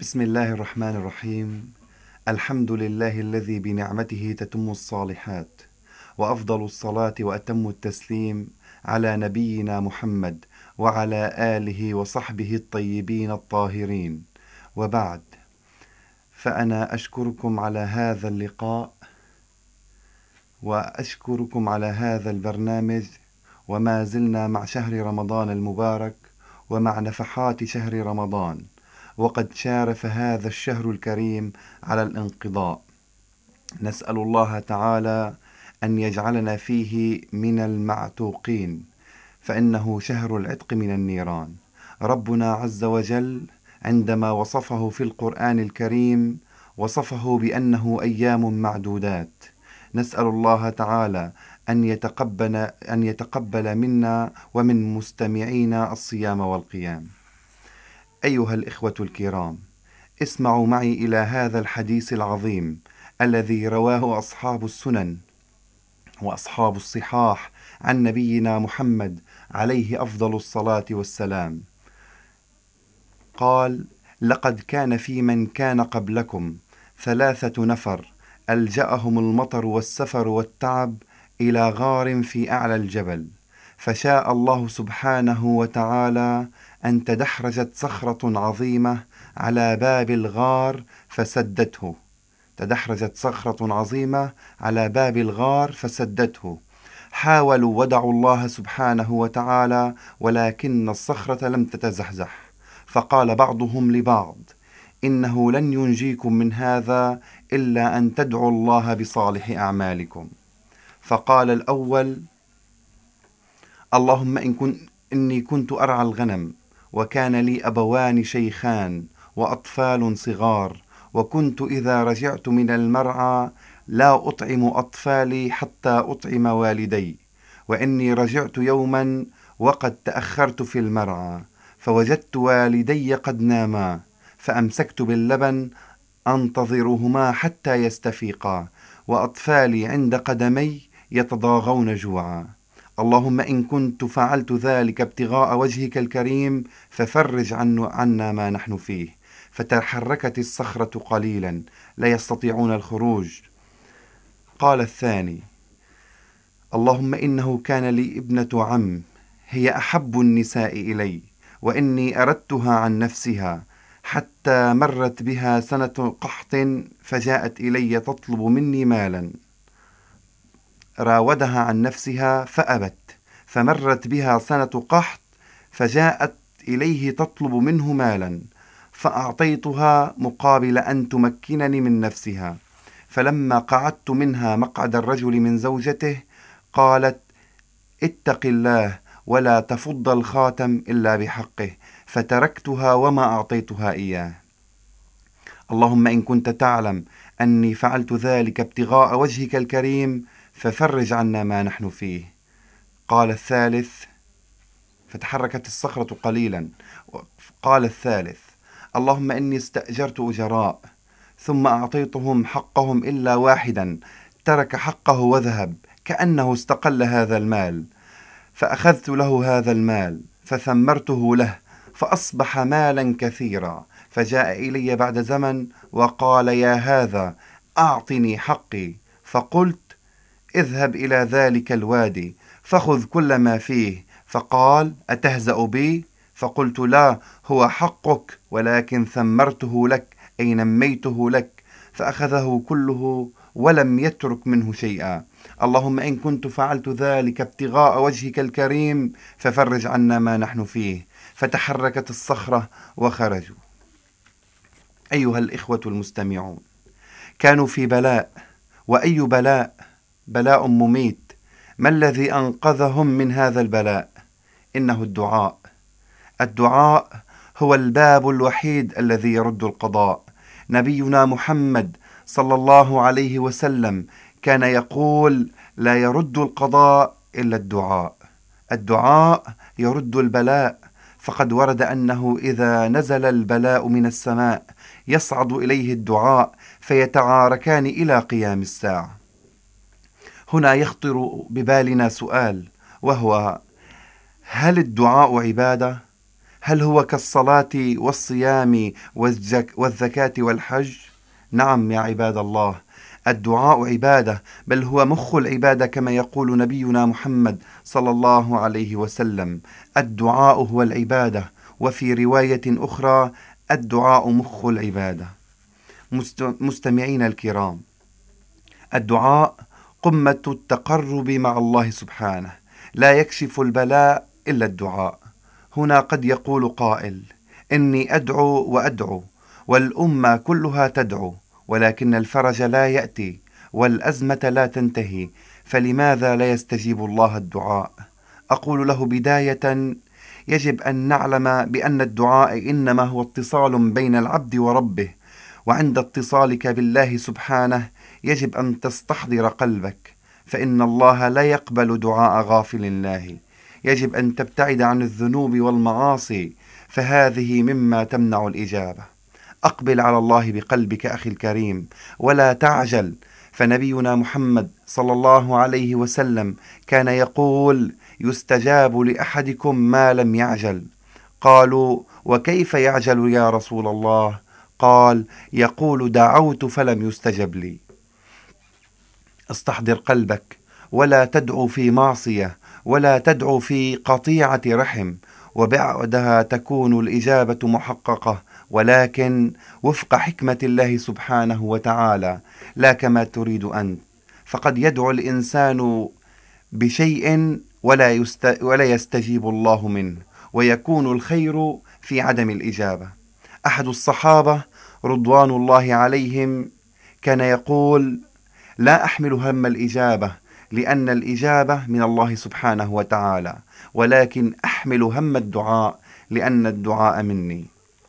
بسم الله الرحمن الرحيم. الحمد لله الذي بنعمته تتم الصالحات، وأفضل الصلاة وأتم التسليم على نبينا محمد وعلى آله وصحبه الطيبين الطاهرين، وبعد. فأنا أشكركم على هذا اللقاء، وأشكركم على هذا البرنامج، وما زلنا مع شهر رمضان المبارك ومع نفحات شهر رمضان، وقد شارف هذا الشهر الكريم على الانقضاء. نسأل الله تعالى أن يجعلنا فيه من المعتوقين، فإنه شهر العتق من النيران. ربنا عز وجل عندما وصفه في القرآن الكريم وصفه بأنه أيام معدودات. نسأل الله تعالى أن يتقبل منا ومن مستمعينا الصيام والقيام. أيها الإخوة الكرام، اسمعوا معي إلى هذا الحديث العظيم الذي رواه أصحاب السنن وأصحاب الصحاح عن نبينا محمد عليه أفضل الصلاة والسلام. قال: لقد كان في من كان قبلكم 3 نفر ألجأهم المطر والسفر والتعب إلى غار في أعلى الجبل، فشاء الله سبحانه وتعالى أن تدحرجت صخرة عظيمة على باب الغار فسدته. تدحرجت صخرة عظيمة على باب الغار فسدته. حاولوا ودعوا الله سبحانه وتعالى، ولكن الصخرة لم تتزحزح. فقال بعضهم لبعض: إنه لن ينجيكم من هذا إلا أن تدعوا الله بصالح أعمالكم. فقال الأول: اللهم إني كنت أرعى الغنم، وكان لي أبوان شيخان وأطفال صغار، وكنت إذا رجعت من المرعى لا أطعم أطفالي حتى أطعم والدي، وإني رجعت يوما وقد تأخرت في المرعى، فوجدت والدي قد ناما، فأمسكت باللبن أنتظرهما حتى يستفيقا، وأطفالي عند قدمي يتضاغون جوعا. اللهم إن كنت فعلت ذلك ابتغاء وجهك الكريم ففرج عنا ما نحن فيه. فتحركت الصخرة قليلا، لا يستطيعون الخروج. قال الثاني: اللهم إنه كان لي ابنة عم، هي أحب النساء إلي، وإني أردتها عن نفسها، حتى مرت بها سنة قحط فجاءت إلي تطلب مني مالا. راودها عن نفسها فأبت، فمرت بها سنة قحط فجاءت إليه تطلب منه مالا، فأعطيتها مقابل أن تمكنني من نفسها. فلما قعدت منها مقعد الرجل من زوجته قالت: اتق الله ولا تفض الخاتم إلا بحقه، فتركتها وما أعطيتها إياه. اللهم إن كنت تعلم أني فعلت ذلك ابتغاء وجهك الكريم ففرج عنا ما نحن فيه. قال الثالث: فتحركت الصخرة قليلا. قال الثالث: اللهم إني استأجرت أجراء، ثم أعطيتهم حقهم إلا واحدا ترك حقه وذهب، كأنه استقل هذا المال، فأخذت له هذا المال فثمرته له فأصبح مالا كثيرا، فجاء إلي بعد زمن وقال: يا هذا أعطني حقي. فقلت: اذهب إلى ذلك الوادي فخذ كل ما فيه. فقال: أتهزأ بي؟ فقلت: لا، هو حقك، ولكن ثمرته لك، أي نميته لك. فأخذه كله ولم يترك منه شيئا. اللهم إن كنت فعلت ذلك ابتغاء وجهك الكريم ففرج عنا ما نحن فيه. فتحركت الصخرة وخرجوا. أيها الإخوة المستمعون، كانوا في بلاء، وأي بلاء؟ بلاء مميت. ما الذي أنقذهم من هذا البلاء؟ إنه الدعاء. الدعاء هو الباب الوحيد الذي يرد القضاء. نبينا محمد صلى الله عليه وسلم كان يقول: لا يرد القضاء إلا الدعاء. الدعاء يرد البلاء، فقد ورد أنه إذا نزل البلاء من السماء يصعد إليه الدعاء فيتعاركان إلى قيام الساعة. هنا يخطر ببالنا سؤال، وهو: هل الدعاء عبادة؟ هل هو كالصلاة والصيام والزكاة والحج؟ نعم يا عباد الله، الدعاء عبادة، بل هو مخ العبادة كما يقول نبينا محمد صلى الله عليه وسلم: الدعاء هو العبادة. وفي رواية أخرى: الدعاء مخ العبادة. مستمعين الكرام، الدعاء قمة التقرب مع الله سبحانه، لا يكشف البلاء إلا الدعاء. هنا قد يقول قائل: إني أدعو وأدعو والأمة كلها تدعو، ولكن الفرج لا يأتي والأزمة لا تنتهي، فلماذا لا يستجيب الله الدعاء؟ أقول له: بداية يجب أن نعلم بأن الدعاء إنما هو اتصال بين العبد وربه، وعند اتصالك بالله سبحانه يجب أن تستحضر قلبك، فإن الله لا يقبل دعاء غافل الله. يجب أن تبتعد عن الذنوب والمعاصي، فهذه مما تمنع الإجابة. أقبل على الله بقلبك أخي الكريم، ولا تعجل، فنبينا محمد صلى الله عليه وسلم كان يقول: يستجاب لأحدكم ما لم يعجل. قالوا: وكيف يعجل يا رسول الله؟ قال: يقول: دعوت فلم يستجب لي. استحضر قلبك، ولا تدعو في معصية، ولا تدعو في قطيعة رحم، وبعدها تكون الإجابة محققة، ولكن وفق حكمة الله سبحانه وتعالى، لا كما تريد أنت. فقد يدعو الإنسان بشيء ولا يستجيب الله منه، ويكون الخير في عدم الإجابة. أحد الصحابة رضوان الله عليهم كان يقول: لا أحمل هم الإجابة، لأن الإجابة من الله سبحانه وتعالى، ولكن أحمل هم الدعاء، لأن الدعاء مني.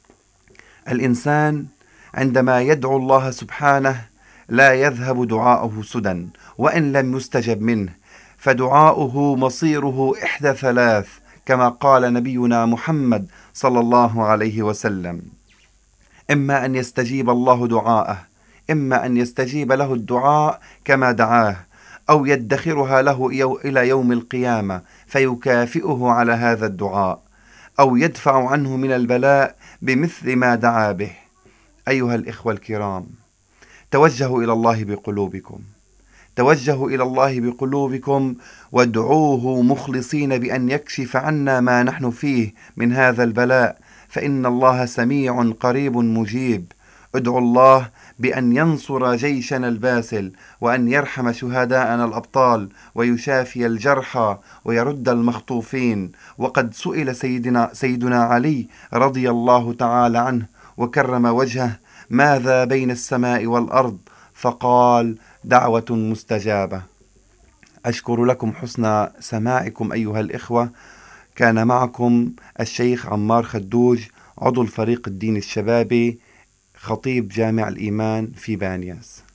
الإنسان عندما يدعو الله سبحانه لا يذهب دعاؤه سدى، وإن لم يستجب منه، فدعاؤه مصيره إحدى ثلاث، كما قال نبينا محمد صلى الله عليه وسلم: إما أن يستجيب الله دعاءه، إما أن يستجيب له الدعاء كما دعاه، أو يدخرها له إلى يوم القيامة فيكافئه على هذا الدعاء، أو يدفع عنه من البلاء بمثل ما دعا به. أيها الإخوة الكرام، توجهوا إلى الله بقلوبكم، توجهوا إلى الله بقلوبكم، وادعوه مخلصين بأن يكشف عنا ما نحن فيه من هذا البلاء، فإن الله سميع قريب مجيب. ادعوا الله بأن ينصر جيشنا الباسل، وأن يرحم شهداءنا الأبطال، ويشافي الجرحى، ويرد المخطوفين. وقد سئل سيدنا علي رضي الله تعالى عنه وكرم وجهه: ماذا بين السماء والأرض؟ فقال: دعوة مستجابة. أشكر لكم حسن سماعكم أيها الإخوة. كان معكم الشيخ عمار خدوج، عضو الفريق الديني الشبابي، خطيب جامع الإيمان في بانياس.